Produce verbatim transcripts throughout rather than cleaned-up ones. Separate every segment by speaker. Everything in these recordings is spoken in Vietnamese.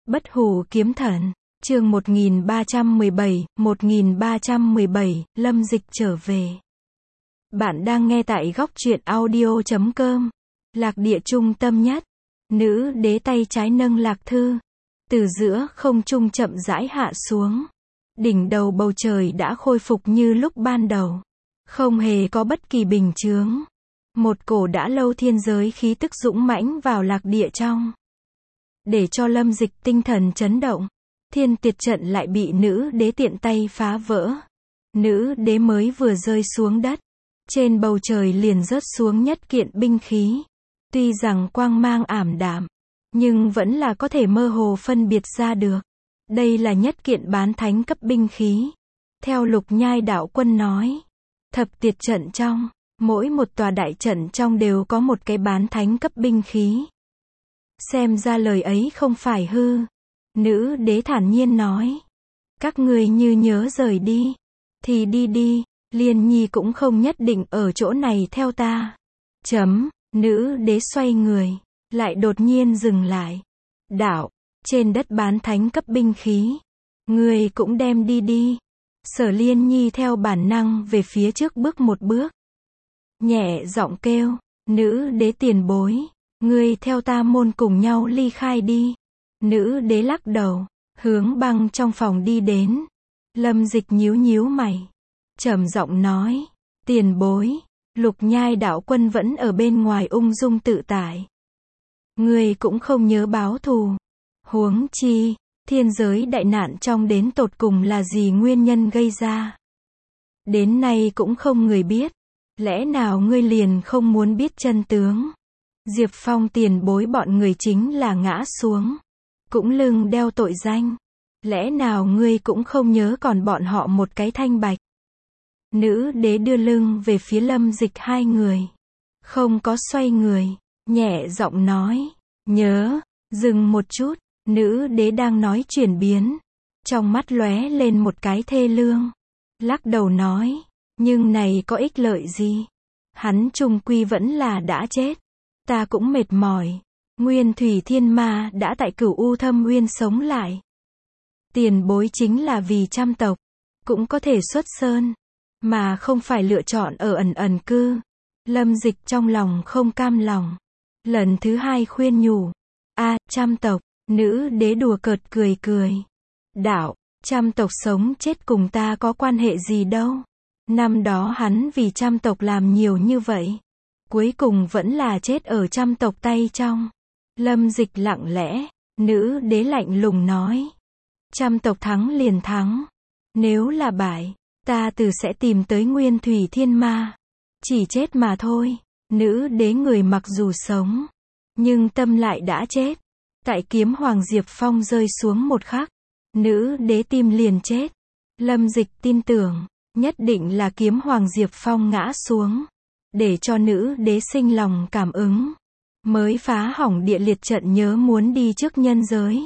Speaker 1: Bất hủ kiếm thần, chương một nghìn ba trăm mười bảy, một nghìn ba trăm mười bảy, Lâm Dịch trở về. Bạn đang nghe tại góc truyện audio chấm com. Lạc địa trung tâm nhất, nữ đế tay trái nâng lạc thư, từ giữa không trung chậm rãi hạ xuống. Đỉnh đầu bầu trời đã khôi phục như lúc ban đầu, không hề có bất kỳ bình chướng. Một cổ đã lâu thiên giới khí tức dũng mãnh vào lạc địa trong, để cho Lâm Dịch tinh thần chấn động. Thiên tuyệt trận lại bị nữ đế tiện tay phá vỡ. Nữ đế mới vừa rơi xuống đất, trên bầu trời liền rớt xuống nhất kiện binh khí. Tuy rằng quang mang ảm đạm, nhưng vẫn là có thể mơ hồ phân biệt ra được. Đây là nhất kiện bán thánh cấp binh khí. Theo Lục Nhai đạo quân nói, thập tuyệt trận trong, mỗi một tòa đại trận trong đều có một cái bán thánh cấp binh khí. Xem ra lời ấy không phải hư. Nữ đế thản nhiên nói, các người như nhớ rời đi, thì đi đi, Liên Nhi cũng không nhất định ở chỗ này theo ta. Chấm, nữ đế xoay người, lại đột nhiên dừng lại. Đạo, trên đất bán thánh cấp binh khí, người cũng đem đi đi. Sở Liên Nhi theo bản năng về phía trước bước một bước, nhẹ giọng kêu, nữ đế tiền bối, người theo ta môn cùng nhau ly khai đi. Nữ đế lắc đầu, hướng băng trong phòng đi đến. Lâm Dịch nhíu nhíu mày, trầm giọng nói, tiền bối, Lục Nhai đạo quân vẫn ở bên ngoài ung dung tự tại. Người cũng không nhớ báo thù. Huống chi, thiên giới đại nạn trong đến tột cùng là gì nguyên nhân gây ra. Đến nay cũng không người biết. Lẽ nào ngươi liền không muốn biết chân tướng? Diệp Phong tiền bối bọn người chính là ngã xuống, cũng lưng đeo tội danh. Lẽ nào ngươi cũng không nhớ còn bọn họ một cái thanh bạch? Nữ đế đưa lưng về phía Lâm Dịch hai người, không có xoay người, nhẹ giọng nói, nhớ. Dừng một chút, nữ đế đang nói chuyển biến, trong mắt lóe lên một cái thê lương, lắc đầu nói, nhưng này có ích lợi gì? Hắn chung quy vẫn là đã chết. Ta cũng mệt mỏi. Nguyên Thủy Thiên Ma đã tại Cửu U Thâm Uyên sống lại. Tiền bối chính là vì trăm tộc, cũng có thể xuất sơn, mà không phải lựa chọn ở ẩn ẩn cư. Lâm Dịch trong lòng không cam lòng, lần thứ hai khuyên nhủ, a, trăm tộc. Nữ đế đùa cợt cười cười, đạo, trăm tộc sống chết cùng ta có quan hệ gì đâu. Năm đó hắn vì trăm tộc làm nhiều như vậy, cuối cùng vẫn là chết ở trăm tộc tay trong. Lâm Dịch lặng lẽ, nữ đế lạnh lùng nói, trăm tộc thắng liền thắng, nếu là bại, ta tự sẽ tìm tới Nguyên Thủy Thiên Ma, chỉ chết mà thôi. Nữ đế người mặc dù sống, nhưng tâm lại đã chết. Tại kiếm Hoàng Diệp Phong rơi xuống một khắc, nữ đế tim liền chết. Lâm Dịch tin tưởng, nhất định là kiếm Hoàng Diệp Phong ngã xuống, để cho nữ đế sinh lòng cảm ứng, mới phá hỏng địa liệt trận nhớ muốn đi trước nhân giới.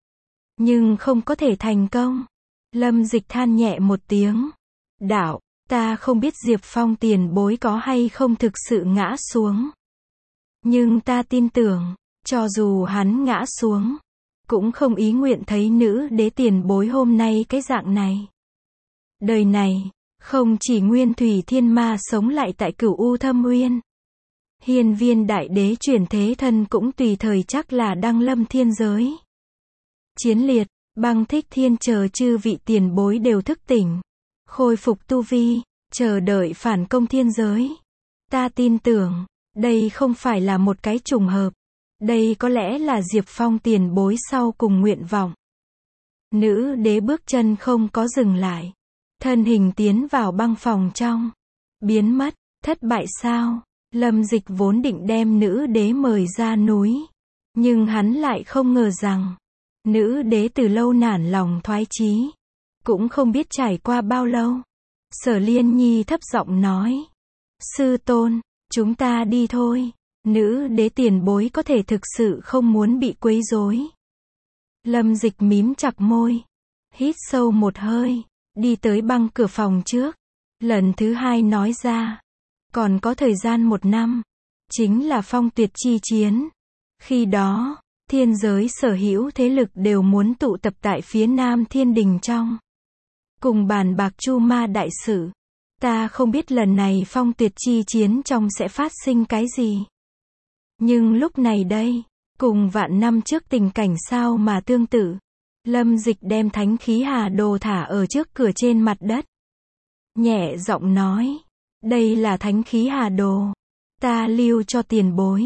Speaker 1: Nhưng không có thể thành công. Lâm Dịch than nhẹ một tiếng, đạo, ta không biết Diệp Phong tiền bối có hay không thực sự ngã xuống. Nhưng ta tin tưởng, cho dù hắn ngã xuống, cũng không ý nguyện thấy nữ đế tiền bối hôm nay cái dạng này. Đời này, không chỉ Nguyên Thủy Thiên Ma sống lại tại Cửu U Thâm Uyên, Hiên Viên đại đế chuyển thế thân cũng tùy thời chắc là đăng lâm thiên giới. Chiến Liệt, Băng Thích Thiên chờ chư vị tiền bối đều thức tỉnh, khôi phục tu vi, chờ đợi phản công thiên giới. Ta tin tưởng, đây không phải là một cái trùng hợp. Đây có lẽ là Diệp Phong tiền bối sau cùng nguyện vọng. Nữ đế bước chân không có dừng lại, thân hình tiến vào băng phòng trong, biến mất. Thất bại sao? Lâm Dịch vốn định đem nữ đế mời ra núi, nhưng hắn lại không ngờ rằng, nữ đế từ lâu nản lòng thoái chí, cũng không biết trải qua bao lâu. Sở Liên Nhi thấp giọng nói, sư tôn, chúng ta đi thôi. Nữ đế tiền bối có thể thực sự không muốn bị quấy rối. Lâm Dịch mím chặt môi, hít sâu một hơi, đi tới băng cửa phòng trước, lần thứ hai nói ra, còn có thời gian một năm, chính là phong tuyệt chi chiến. Khi đó, Thiên giới sở hữu thế lực đều muốn tụ tập tại phía Nam Thiên Đình trong. Cùng bàn bạc Chu Ma đại sự. Ta không biết lần này phong tuyệt chi chiến trong sẽ phát sinh cái gì. Nhưng lúc này đây, cùng vạn năm trước tình cảnh sao mà tương tự. Lâm Dịch đem thánh khí hà đồ thả ở trước cửa trên mặt đất. Nhẹ giọng nói. Đây là thánh khí hà đồ. Ta lưu cho tiền bối.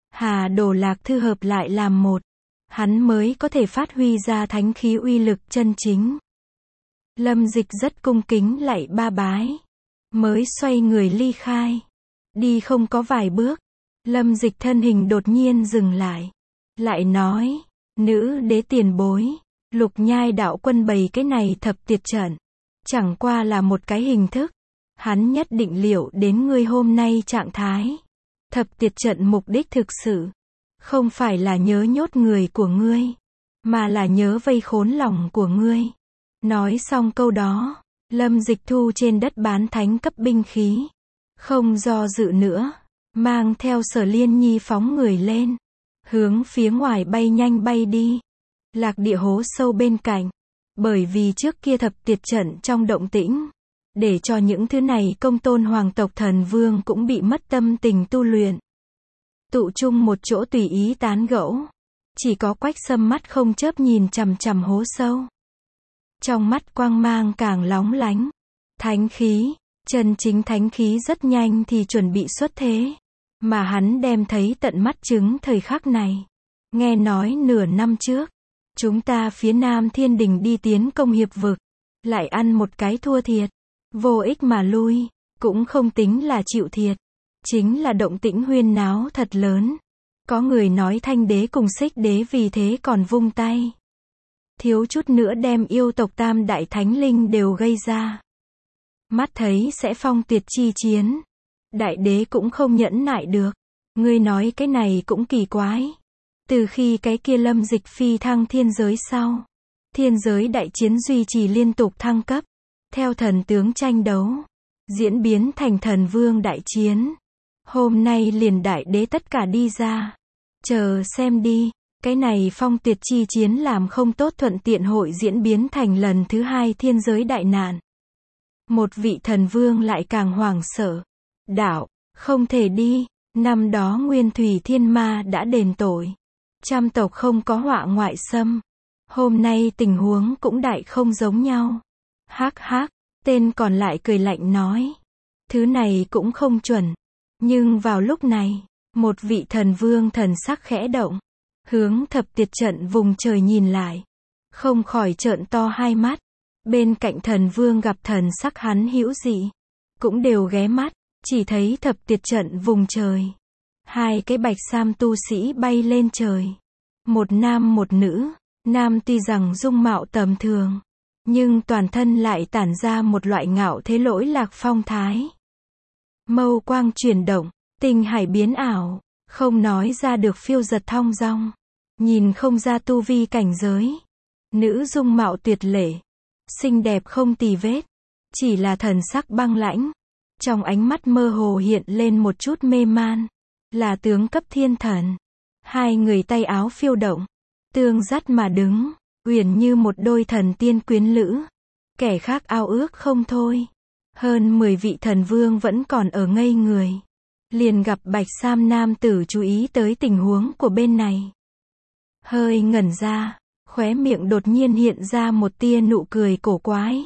Speaker 1: Hà đồ lạc thư hợp lại làm một. Hắn mới có thể phát huy ra thánh khí uy lực chân chính. Lâm Dịch rất cung kính lạy ba bái. Mới xoay người ly khai. Đi không có vài bước. Lâm Dịch thân hình đột nhiên dừng lại. Lại nói. Nữ đế tiền bối. Lục nhai đạo quân bày cái này thập tiệt trận. Chẳng qua là một cái hình thức. Hắn nhất định liệu đến ngươi hôm nay trạng thái. Thập tiệt trận mục đích thực sự. Không phải là nhớ nhốt người của ngươi. Mà là nhớ vây khốn lòng của ngươi. Nói xong câu đó. Lâm Dịch thu trên đất bán thánh cấp binh khí. Không do dự nữa. Mang theo Sở Liên Nhi phóng người lên. Hướng phía ngoài bay nhanh bay đi. Lạc địa hố sâu bên cạnh. Bởi vì trước kia thập tiệt trận trong động tĩnh. Để cho những thứ này công tôn hoàng tộc thần vương cũng bị mất tâm tình tu luyện. Tụ chung một chỗ tùy ý tán gẫu. Chỉ có Quách Sâm mắt không chớp nhìn chằm chằm hố sâu. Trong mắt quang mang càng lóng lánh. Thánh khí, chân chính thánh khí rất nhanh thì chuẩn bị xuất thế. Mà hắn đem thấy tận mắt chứng thời khắc này. Nghe nói nửa năm trước. Chúng ta phía Nam Thiên Đình đi tiến công hiệp vực. Lại ăn một cái thua thiệt. Vô ích mà lui. Cũng không tính là chịu thiệt. Chính là động tĩnh huyên náo thật lớn. Có người nói Thanh đế cùng Xích đế vì thế còn vung tay. Thiếu chút nữa đem yêu tộc tam đại thánh linh đều gây ra. Mắt thấy sẽ phong tuyệt chi chiến. Đại đế cũng không nhẫn nại được. Ngươi nói cái này cũng kỳ quái. Từ khi cái kia Lâm Dịch phi thăng thiên giới sau. Thiên giới đại chiến duy trì liên tục thăng cấp. Theo thần tướng tranh đấu. Diễn biến thành thần vương đại chiến. Hôm nay liền đại đế tất cả đi ra. Chờ xem đi. Cái này phong tuyệt chi chiến làm không tốt thuận tiện hội diễn biến thành lần thứ hai thiên giới đại nạn. Một vị thần vương lại càng hoảng sợ. Đạo, không thể đi. Năm đó Nguyên Thủy Thiên Ma đã đền tội. Trăm tộc không có họa ngoại xâm. Hôm nay tình huống cũng đại không giống nhau. Hắc hắc, tên còn lại cười lạnh nói. Thứ này cũng không chuẩn. Nhưng vào lúc này, một vị thần vương thần sắc khẽ động. Hướng thập tiệt trận vùng trời nhìn lại. Không khỏi trợn to hai mắt. Bên cạnh thần vương gặp thần sắc hắn hữu dị. Cũng đều ghé mắt. Chỉ thấy thập tiệt trận vùng trời. Hai cái bạch sam tu sĩ bay lên trời. Một nam một nữ. Nam tuy rằng dung mạo tầm thường. Nhưng toàn thân lại tản ra một loại ngạo thế lỗi lạc phong thái. Mâu quang chuyển động. Tinh hải biến ảo. Không nói ra được phiêu giật thong dong. Nhìn không ra tu vi cảnh giới. Nữ dung mạo tuyệt lệ. Xinh đẹp không tì vết. Chỉ là thần sắc băng lãnh. Trong ánh mắt mơ hồ hiện lên một chút mê man. Là tướng cấp thiên thần. Hai người tay áo phiêu động. Tương dắt mà đứng. Uyển như một đôi thần tiên quyến lữ. Kẻ khác ao ước không thôi. Hơn mười vị thần vương vẫn còn ở ngây người. Liền gặp bạch sam nam tử chú ý tới tình huống của bên này. Hơi ngẩn ra. Khóe miệng đột nhiên hiện ra một tia nụ cười cổ quái.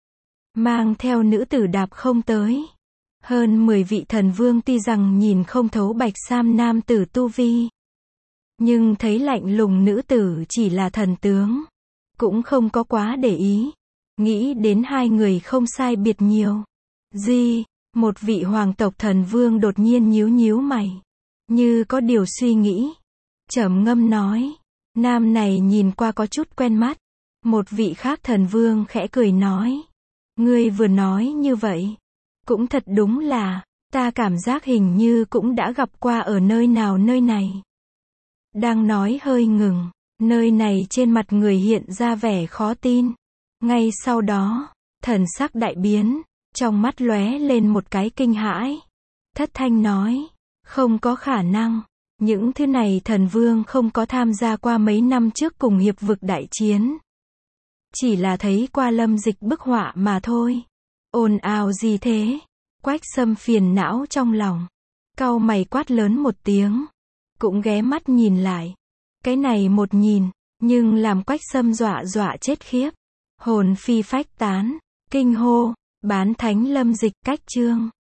Speaker 1: Mang theo nữ tử đạp không tới. Hơn mười vị thần vương tuy rằng nhìn không thấu bạch sam nam tử tu vi. Nhưng thấy lạnh lùng nữ tử chỉ là thần tướng. Cũng không có quá để ý. Nghĩ đến hai người không sai biệt nhiều. Di, một vị hoàng tộc thần vương đột nhiên nhíu nhíu mày. Như có điều suy nghĩ. Trầm ngâm nói. Nam này nhìn qua có chút quen mắt. Một vị khác thần vương khẽ cười nói. Ngươi vừa nói như vậy. Cũng thật đúng là, ta cảm giác hình như cũng đã gặp qua ở nơi nào nơi này. Đang nói hơi ngừng, nơi này trên mặt người hiện ra vẻ khó tin. Ngay sau đó, thần sắc đại biến, trong mắt lóe lên một cái kinh hãi. Thất thanh nói, không có khả năng, Những thứ này thần vương không có tham gia qua mấy năm trước cùng hiệp vực đại chiến. Chỉ là thấy qua Lâm Dịch bức họa mà thôi. Ồn ào gì thế? Quách Sâm phiền não trong lòng. Cau mày quát lớn một tiếng. Cũng ghé mắt nhìn lại. Cái này một nhìn, nhưng làm Quách Sâm dọa dọa chết khiếp. Hồn phi phách tán, kinh hô, bán thánh Lâm Dịch cách chương.